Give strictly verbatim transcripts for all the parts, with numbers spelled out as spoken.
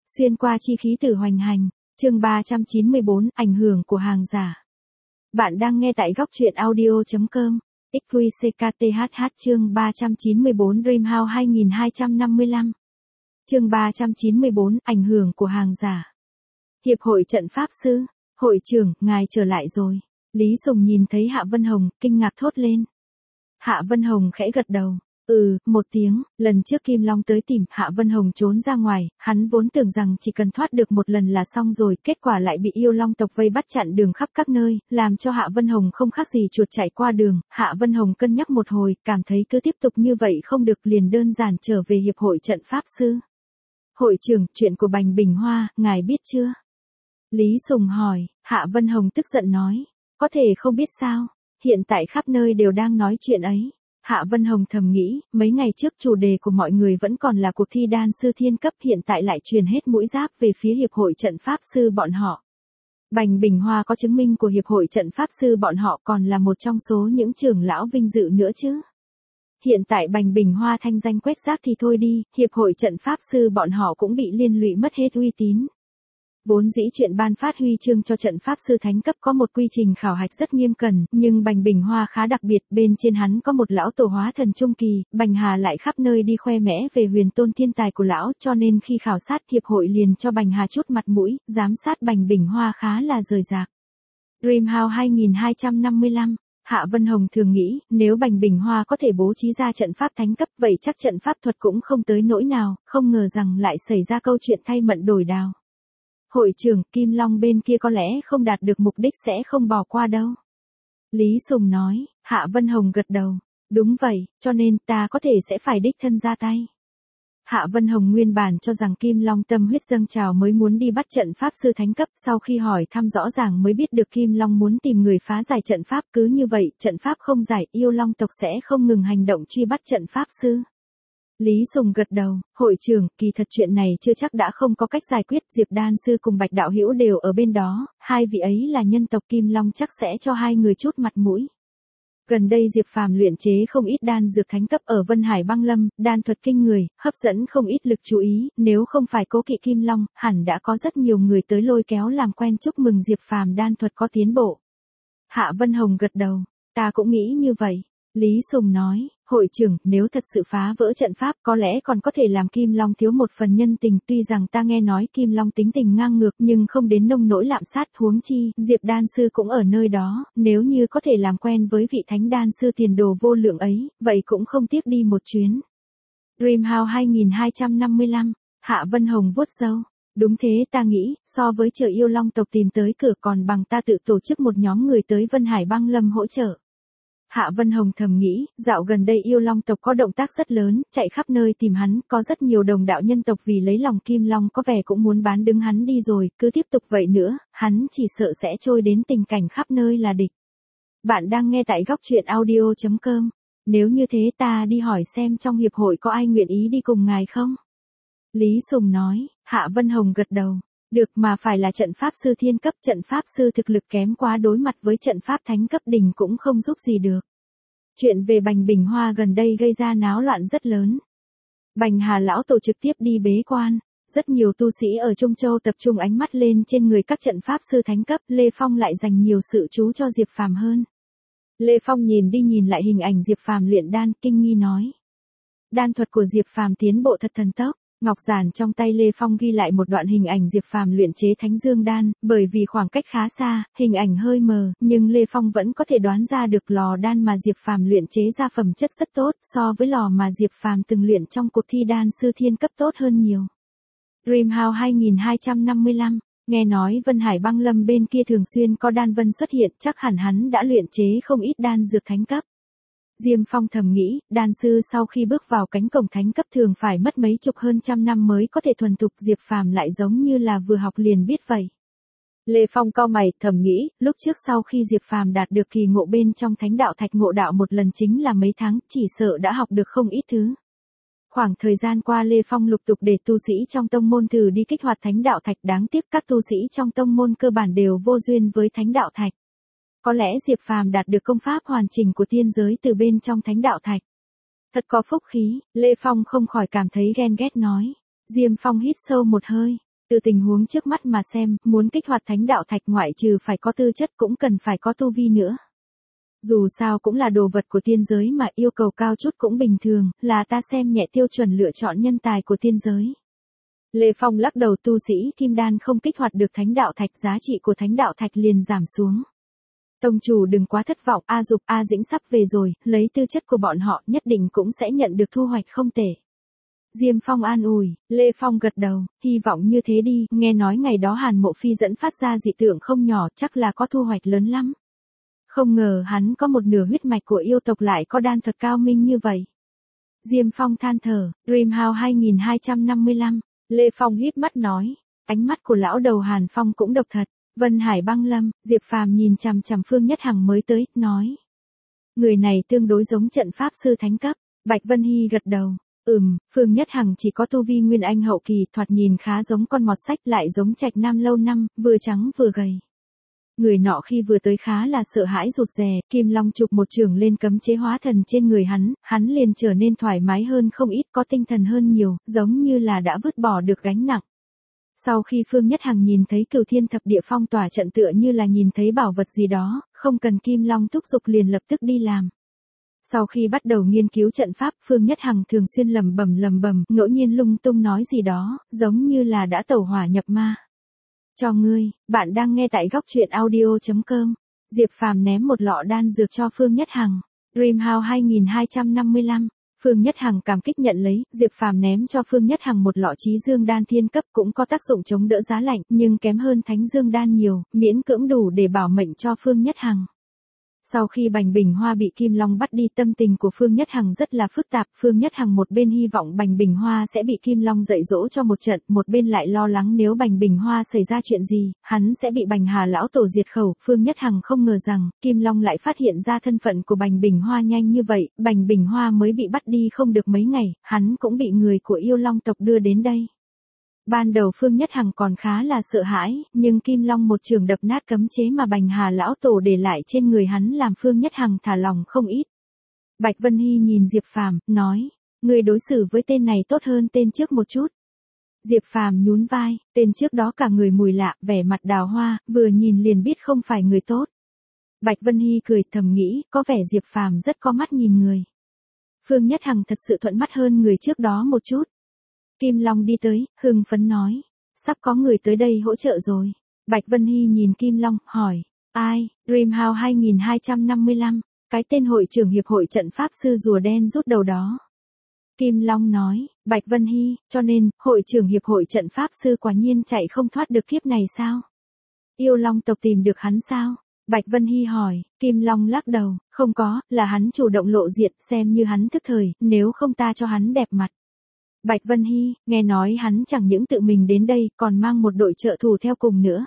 Xuyên qua chi khí tử hoành hành, chương ba trăm chín mươi bốn, ảnh hưởng của hàng giả. Bạn đang nghe tại góc truyện audio chấm com, ích quy xê ca tê hát hát chương ba trăm chín mươi bốn Dreamhouse hai nghìn hai trăm năm mươi lăm. Chương ba trăm chín mươi bốn, ảnh hưởng của hàng giả. Hiệp hội trận pháp sư, hội trưởng, ngài trở lại rồi. Lý Sùng nhìn thấy Hạ Vân Hồng, kinh ngạc thốt lên. Hạ Vân Hồng khẽ gật đầu. Ừ, một tiếng, lần trước Kim Long tới tìm, Hạ Vân Hồng trốn ra ngoài, hắn vốn tưởng rằng chỉ cần thoát được một lần là xong rồi, kết quả lại bị yêu long tộc vây bắt chặn đường khắp các nơi, làm cho Hạ Vân Hồng không khác gì chuột chạy qua đường. Hạ Vân Hồng cân nhắc một hồi, cảm thấy cứ tiếp tục như vậy không được, liền đơn giản trở về hiệp hội trận pháp sư. Hội trưởng, chuyện của Bành Bình Hoa, ngài biết chưa? Lý Sùng hỏi. Hạ Vân Hồng tức giận nói, có thể không biết sao, hiện tại khắp nơi đều đang nói chuyện ấy. Hạ Vân Hồng thầm nghĩ, mấy ngày trước chủ đề của mọi người vẫn còn là cuộc thi đan sư thiên cấp, hiện tại lại truyền hết mũi giáp về phía hiệp hội trận pháp sư bọn họ. Bành Bình Hoa có chứng minh của hiệp hội trận pháp sư bọn họ, còn là một trong số những trưởng lão vinh dự nữa chứ. Hiện tại Bành Bình Hoa thanh danh quét rác thì thôi đi, hiệp hội trận pháp sư bọn họ cũng bị liên lụy mất hết uy tín. Vốn dĩ chuyện ban phát huy chương cho trận pháp sư thánh cấp có một quy trình khảo hạch rất nghiêm cẩn, nhưng Bành Bình Hoa khá đặc biệt, bên trên hắn có một lão tổ hóa thần trung kỳ, Bành Hà lại khắp nơi đi khoe mẽ về huyền tôn thiên tài của lão, cho nên khi khảo sát hiệp hội liền cho Bành Hà chút mặt mũi, giám sát Bành Bình Hoa khá là rời rạc. Dreamhouse hai nghìn hai trăm năm mươi lăm. Hạ Vân Hồng thường nghĩ, nếu Bành Bình Hoa có thể bố trí ra trận pháp thánh cấp, vậy chắc trận pháp thuật cũng không tới nỗi nào, không ngờ rằng lại xảy ra câu chuyện thay mận đổi đào. Hội trưởng, Kim Long bên kia có lẽ không đạt được mục đích sẽ không bỏ qua đâu. Lý Sùng nói. Hạ Vân Hồng gật đầu. Đúng vậy, cho nên ta có thể sẽ phải đích thân ra tay. Hạ Vân Hồng nguyên bản cho rằng Kim Long tâm huyết dâng trào mới muốn đi bắt trận pháp sư thánh cấp, sau khi hỏi thăm rõ ràng mới biết được Kim Long muốn tìm người phá giải trận pháp, cứ như vậy, trận pháp không giải, yêu long tộc sẽ không ngừng hành động truy bắt trận pháp sư. Lý Sùng gật đầu. Hội trưởng, kỳ thật chuyện này chưa chắc đã không có cách giải quyết, Diệp Đan sư cùng Bạch Đạo Hữu đều ở bên đó, hai vị ấy là nhân tộc Kim Long, chắc sẽ cho hai người chút mặt mũi. Gần đây Diệp Phàm luyện chế không ít đan dược thánh cấp ở Vân Hải Băng Lâm, đan thuật kinh người, hấp dẫn không ít lực chú ý, nếu không phải cố kỵ Kim Long, hẳn đã có rất nhiều người tới lôi kéo làm quen chúc mừng Diệp Phàm đan thuật có tiến bộ. Hạ Vân Hồng gật đầu. Ta cũng nghĩ như vậy. Lý Sùng nói. Hội trưởng, nếu thật sự phá vỡ trận pháp, có lẽ còn có thể làm Kim Long thiếu một phần nhân tình, tuy rằng ta nghe nói Kim Long tính tình ngang ngược nhưng không đến nông nỗi lạm sát, huống chi, Diệp Đan sư cũng ở nơi đó, nếu như có thể làm quen với vị thánh đan sư tiền đồ vô lượng ấy, vậy cũng không tiếc đi một chuyến. Dreamhouse hai nghìn hai trăm năm mươi lăm. Hạ Vân Hồng vuốt râu. Đúng thế, ta nghĩ, so với chờ yêu long tộc tìm tới cửa còn bằng ta tự tổ chức một nhóm người tới Vân Hải Băng Lâm hỗ trợ. Hạ Vân Hồng thầm nghĩ, dạo gần đây yêu long tộc có động tác rất lớn, chạy khắp nơi tìm hắn, có rất nhiều đồng đạo nhân tộc vì lấy lòng Kim Long có vẻ cũng muốn bán đứng hắn đi rồi, cứ tiếp tục vậy nữa, hắn chỉ sợ sẽ trôi đến tình cảnh khắp nơi là địch. Bạn đang nghe tại góc truyện audio chấm com, nếu như thế ta đi hỏi xem trong hiệp hội có ai nguyện ý đi cùng ngài không? Lý Sùng nói. Hạ Vân Hồng gật đầu. Được, mà phải là trận pháp sư thiên cấp, trận pháp sư thực lực kém quá đối mặt với trận pháp thánh cấp đỉnh cũng không giúp gì được. Chuyện về Bành Bình Hoa gần đây gây ra náo loạn rất lớn. Bành Hà lão tổ trực tiếp đi bế quan, rất nhiều tu sĩ ở Trung Châu tập trung ánh mắt lên trên người các trận pháp sư thánh cấp, Lê Phong lại dành nhiều sự chú cho Diệp Phàm hơn. Lê Phong nhìn đi nhìn lại hình ảnh Diệp Phàm luyện đan, kinh nghi nói. Đan thuật của Diệp Phàm tiến bộ thật thần tốc. Ngọc giản trong tay Lê Phong ghi lại một đoạn hình ảnh Diệp Phàm luyện chế Thánh Dương đan, bởi vì khoảng cách khá xa, hình ảnh hơi mờ, nhưng Lê Phong vẫn có thể đoán ra được lò đan mà Diệp Phàm luyện chế ra phẩm chất rất tốt, so với lò mà Diệp Phàm từng luyện trong cuộc thi đan sư thiên cấp tốt hơn nhiều. Dreamhouse hai nghìn hai trăm năm mươi lăm. Nghe nói Vân Hải Băng Lâm bên kia thường xuyên có đan vân xuất hiện, chắc hẳn hắn đã luyện chế không ít đan dược thánh cấp. Diêm Phong thầm nghĩ, đan sư sau khi bước vào cánh cổng thánh cấp thường phải mất mấy chục hơn trăm năm mới có thể thuần thục, Diệp Phàm lại giống như là vừa học liền biết vậy. Lê Phong cau mày, thầm nghĩ, lúc trước sau khi Diệp Phàm đạt được kỳ ngộ bên trong thánh đạo thạch ngộ đạo một lần chính là mấy tháng, chỉ sợ đã học được không ít thứ. Khoảng thời gian qua Lê Phong lục tục để tu sĩ trong tông môn thử đi kích hoạt thánh đạo thạch, đáng tiếc các tu sĩ trong tông môn cơ bản đều vô duyên với thánh đạo thạch. Có lẽ Diệp Phàm đạt được công pháp hoàn chỉnh của tiên giới từ bên trong thánh đạo thạch. Thật có phúc khí, Lê Phong không khỏi cảm thấy ghen ghét nói. Diêm Phong hít sâu một hơi. Từ tình huống trước mắt mà xem, muốn kích hoạt thánh đạo thạch ngoại trừ phải có tư chất cũng cần phải có tu vi nữa. Dù sao cũng là đồ vật của tiên giới mà yêu cầu cao chút cũng bình thường, là ta xem nhẹ tiêu chuẩn lựa chọn nhân tài của tiên giới. Lê Phong lắc đầu, tu sĩ kim đan không kích hoạt được thánh đạo thạch, giá trị của thánh đạo thạch liền giảm xuống. Tông chủ đừng quá thất vọng, A Dục, A Dĩnh sắp về rồi, lấy tư chất của bọn họ nhất định cũng sẽ nhận được thu hoạch không tệ. Diêm Phong an ủi, Lê Phong gật đầu, hy vọng như thế đi, nghe nói ngày đó Hàn Mộ Phi dẫn phát ra dị tượng không nhỏ, chắc là có thu hoạch lớn lắm. Không ngờ hắn có một nửa huyết mạch của yêu tộc lại có đan thuật cao minh như vậy. Diêm Phong than thở, Dreamhouse hai nghìn hai trăm năm mươi lăm, Lê Phong híp mắt nói, ánh mắt của lão đầu Hàn Phong cũng độc thật. Vân Hải Băng Lâm, Diệp Phàm nhìn chằm chằm Phương Nhất Hằng mới tới, nói. Người này tương đối giống trận pháp sư thánh cấp. Bạch Vân Hy gật đầu. Ừm, Phương Nhất Hằng chỉ có tu vi nguyên anh hậu kỳ, thoạt nhìn khá giống con mọt sách, lại giống Trạch Nam lâu năm, vừa trắng vừa gầy. Người nọ khi vừa tới khá là sợ hãi rụt rè, Kim Long chụp một chưởng lên cấm chế hóa thần trên người hắn, hắn liền trở nên thoải mái hơn không ít, có tinh thần hơn nhiều, giống như là đã vứt bỏ được gánh nặng. Sau khi Phương Nhất Hằng nhìn thấy Cửu Thiên Thập Địa Phong tỏa trận tựa như là nhìn thấy bảo vật gì đó, không cần Kim Long thúc giục liền lập tức đi làm. Sau khi bắt đầu nghiên cứu trận pháp, Phương Nhất Hằng thường xuyên lầm bầm lầm bầm, ngẫu nhiên lung tung nói gì đó, giống như là đã tẩu hỏa nhập ma. Cho ngươi, bạn đang nghe tại góc truyện audio chấm com. Diệp Phàm ném một lọ đan dược cho Phương Nhất Hằng. Dreamhouse hai nghìn hai trăm năm mươi lăm. Phương Nhất Hằng cảm kích nhận lấy, Diệp Phàm ném cho Phương Nhất Hằng một lọ Chí Dương đan thiên cấp, cũng có tác dụng chống đỡ giá lạnh, nhưng kém hơn Thánh Dương đan nhiều, miễn cưỡng đủ để bảo mệnh cho Phương Nhất Hằng. Sau khi Bành Bình Hoa bị Kim Long bắt đi, tâm tình của Phương Nhất Hằng rất là phức tạp, Phương Nhất Hằng một bên hy vọng Bành Bình Hoa sẽ bị Kim Long dạy dỗ cho một trận, một bên lại lo lắng nếu Bành Bình Hoa xảy ra chuyện gì, hắn sẽ bị Bành Hà lão tổ diệt khẩu. Phương Nhất Hằng không ngờ rằng, Kim Long lại phát hiện ra thân phận của Bành Bình Hoa nhanh như vậy, Bành Bình Hoa mới bị bắt đi không được mấy ngày, hắn cũng bị người của yêu long tộc đưa đến đây. Ban đầu Phương Nhất Hằng còn khá là sợ hãi, nhưng Kim Long một trường đập nát cấm chế mà Bành Hà lão tổ để lại trên người hắn làm Phương Nhất Hằng thả lòng không ít. Bạch Vân Hy nhìn Diệp Phàm, nói, người đối xử với tên này tốt hơn tên trước một chút. Diệp Phàm nhún vai, tên trước đó cả người mùi lạ, vẻ mặt đào hoa, vừa nhìn liền biết không phải người tốt. Bạch Vân Hy cười thầm nghĩ, có vẻ Diệp Phàm rất có mắt nhìn người. Phương Nhất Hằng thật sự thuận mắt hơn người trước đó một chút. Kim Long đi tới, hưng phấn nói, sắp có người tới đây hỗ trợ rồi. Bạch Vân Hy nhìn Kim Long, hỏi, ai? Dreamhouse hai nghìn hai trăm năm mươi lăm, cái tên hội trưởng hiệp hội trận pháp sư rùa đen rút đầu đó. Kim Long nói, Bạch Vân Hy, cho nên, hội trưởng hiệp hội trận pháp sư quả nhiên chạy không thoát được kiếp này sao? Yêu Long tộc tìm được hắn sao? Bạch Vân Hy hỏi, Kim Long lắc đầu, không có, là hắn chủ động lộ diện, xem như hắn thức thời, nếu không ta cho hắn đẹp mặt. Bạch Vân Hy, nghe nói hắn chẳng những tự mình đến đây, còn mang một đội trợ thủ theo cùng nữa.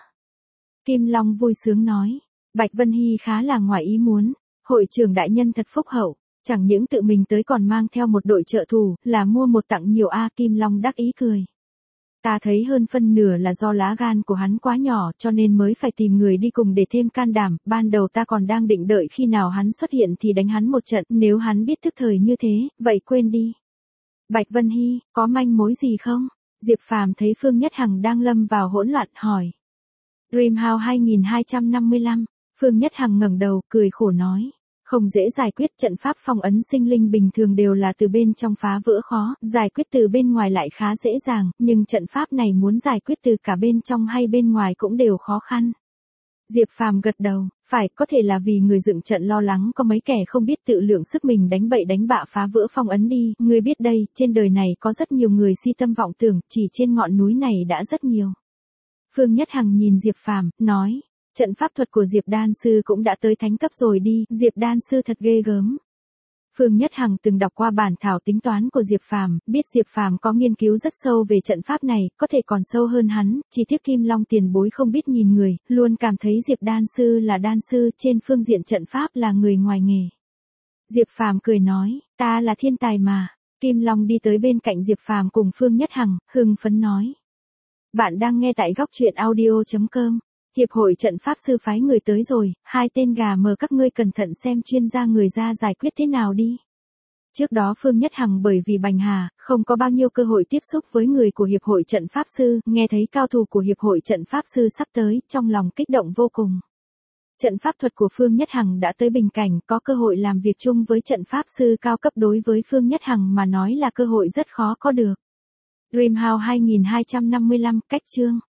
Kim Long vui sướng nói, Bạch Vân Hy khá là ngoài ý muốn, hội trưởng đại nhân thật phúc hậu, chẳng những tự mình tới còn mang theo một đội trợ thủ, là mua một tặng nhiều a. Kim Long đắc ý cười. Ta thấy hơn phân nửa là do lá gan của hắn quá nhỏ cho nên mới phải tìm người đi cùng để thêm can đảm, ban đầu ta còn đang định đợi khi nào hắn xuất hiện thì đánh hắn một trận, nếu hắn biết thức thời như thế, vậy quên đi. Bạch Vân Hy, có manh mối gì không? Diệp Phàm thấy Phương Nhất Hằng đang lâm vào hỗn loạn, hỏi. Dreamhouse hai nghìn hai trăm năm mươi lăm, Phương Nhất Hằng ngẩng đầu, cười khổ nói. Không dễ giải quyết, trận pháp phong ấn sinh linh bình thường đều là từ bên trong phá vỡ khó, giải quyết từ bên ngoài lại khá dễ dàng, nhưng trận pháp này muốn giải quyết từ cả bên trong hay bên ngoài cũng đều khó khăn. Diệp Phàm gật đầu, phải, có thể là vì người dựng trận lo lắng có mấy kẻ không biết tự lượng sức mình đánh bậy đánh bạ phá vỡ phong ấn đi, ngươi biết đây, trên đời này có rất nhiều người si tâm vọng tưởng, chỉ trên ngọn núi này đã rất nhiều. Phương Nhất Hằng nhìn Diệp Phàm, nói, trận pháp thuật của Diệp Đan Sư cũng đã tới thánh cấp rồi đi, Diệp Đan Sư thật ghê gớm. Phương Nhất Hằng từng đọc qua bản thảo tính toán của Diệp Phàm, biết Diệp Phàm có nghiên cứu rất sâu về trận pháp này, có thể còn sâu hơn hắn, chỉ tiếc Kim Long tiền bối không biết nhìn người, luôn cảm thấy Diệp Đan Sư là đan sư, trên phương diện trận pháp là người ngoài nghề. Diệp Phàm cười nói, ta là thiên tài mà. Kim Long đi tới bên cạnh Diệp Phàm cùng Phương Nhất Hằng, hưng phấn nói. Bạn đang nghe tại góc truyện audio chấm com. Hiệp hội trận pháp sư phái người tới rồi, hai tên gà mờ các ngươi cẩn thận xem chuyên gia người ra giải quyết thế nào đi. Trước đó Phương Nhất Hằng bởi vì Bành Hà, không có bao nhiêu cơ hội tiếp xúc với người của Hiệp hội Trận Pháp Sư, nghe thấy cao thủ của Hiệp hội Trận Pháp Sư sắp tới, trong lòng kích động vô cùng. Trận pháp thuật của Phương Nhất Hằng đã tới bình cảnh, có cơ hội làm việc chung với trận pháp sư cao cấp đối với Phương Nhất Hằng mà nói là cơ hội rất khó có được. Dreamhouse hai nghìn hai trăm năm mươi lăm, cách chương